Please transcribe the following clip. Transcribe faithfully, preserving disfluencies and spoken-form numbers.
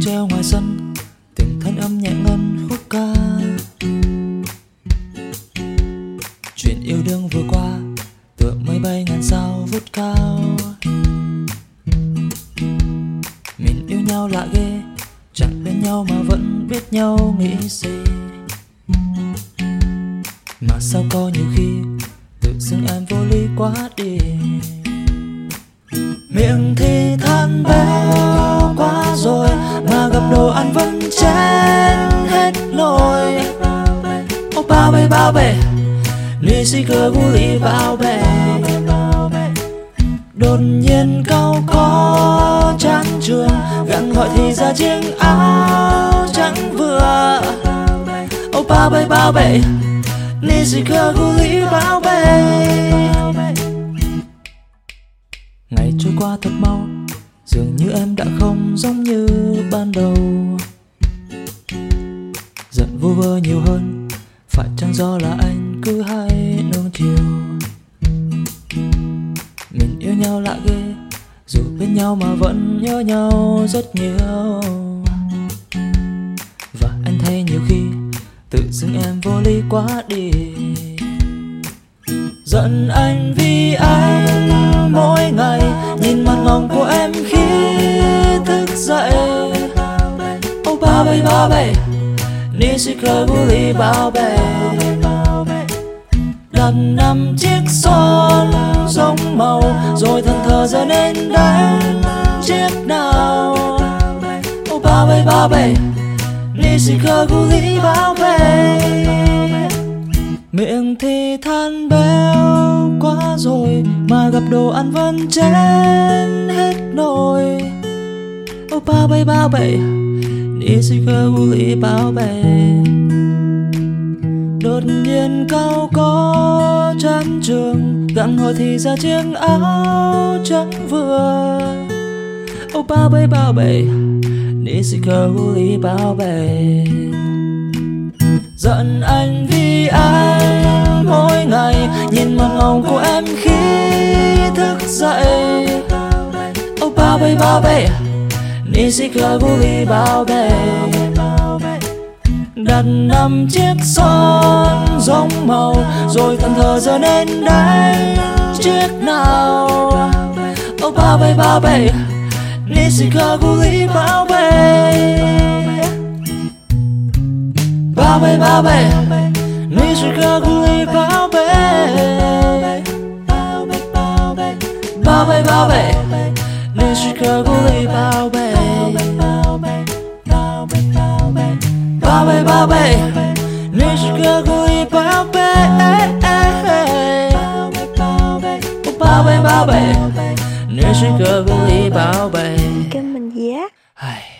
treo ngoài sân, từng thanh âm nhẹ ngân khúc ca. Chuyện yêu đương vừa qua tựa mây bay ngàn sao vút cao. Mình yêu nhau lạ ghê, chẳng bên nhau mà vẫn biết nhau nghĩ gì. Mà sao có nhiều khi tự dưng em vô lý quá đi. Miệng thì than béo quá rồi, mà gặp đồ ăn vẫn chén hết nồi. Ô bao bê bao bê, ni si cơ gu li bao bê. Đột nhiên câu có chán trường, gặng gọi thì ra chiếc áo trắng vừa. Ô bao bê bao bê, ni si cơ gu li bao bê. Ngày trôi qua thật mau, dường như em đã không giống như ban đầu. Giận vu vơ nhiều hơn, phải chăng do là anh cứ hay nuông chiều. Mình yêu nhau lạ ghê, dù bên nhau mà vẫn nhớ nhau rất nhiều. Và anh thấy nhiều khi tự dưng em vô lý quá đi. Giận anh vì anh mỗi ngày nhìn mặt ngồng của em khi thức dậy. Oh bao bê bao bê, ni si cơ gu li bao bê. Đặt năm chiếc son giống màu, rồi thần thờ giờ nên đánh chiếc nào. Oh bao bê bao bê, ni si cơ gu li bao bê. Miệng thì than béo quá rồi, mà gặp đồ ăn vẫn chén hết nồi. Ô bao bê bao bê, ni si cơ gu li bao bê. Đột nhiên cao có chán trường, gặng hỏi thì ra chiếc áo trắng vừa. Ô bao bê bao bê, ni si cơ gu li bao bê. Giận anh vì anh mỗi ngày nhìn mặt ngồng của em khi thức dậy. Oh bao bê bao bê, ni si cơ gu li bao bê. Đặt năm chiếc son giống màu, rồi thần thờ giờ nên đánh chiếc nào. Oh bao bê bao bê, ni si cơ gu li bao bê. Bao bê bao bê, ni si cơ gu li bao bê. Bao bê bao bê, ni si cơ gu li bao bê. Bao bê bao bê, ni si cơ gu li bao bê. Bao bê bao bê, ni si cơ gu li bao bê. Kêu mình gì á?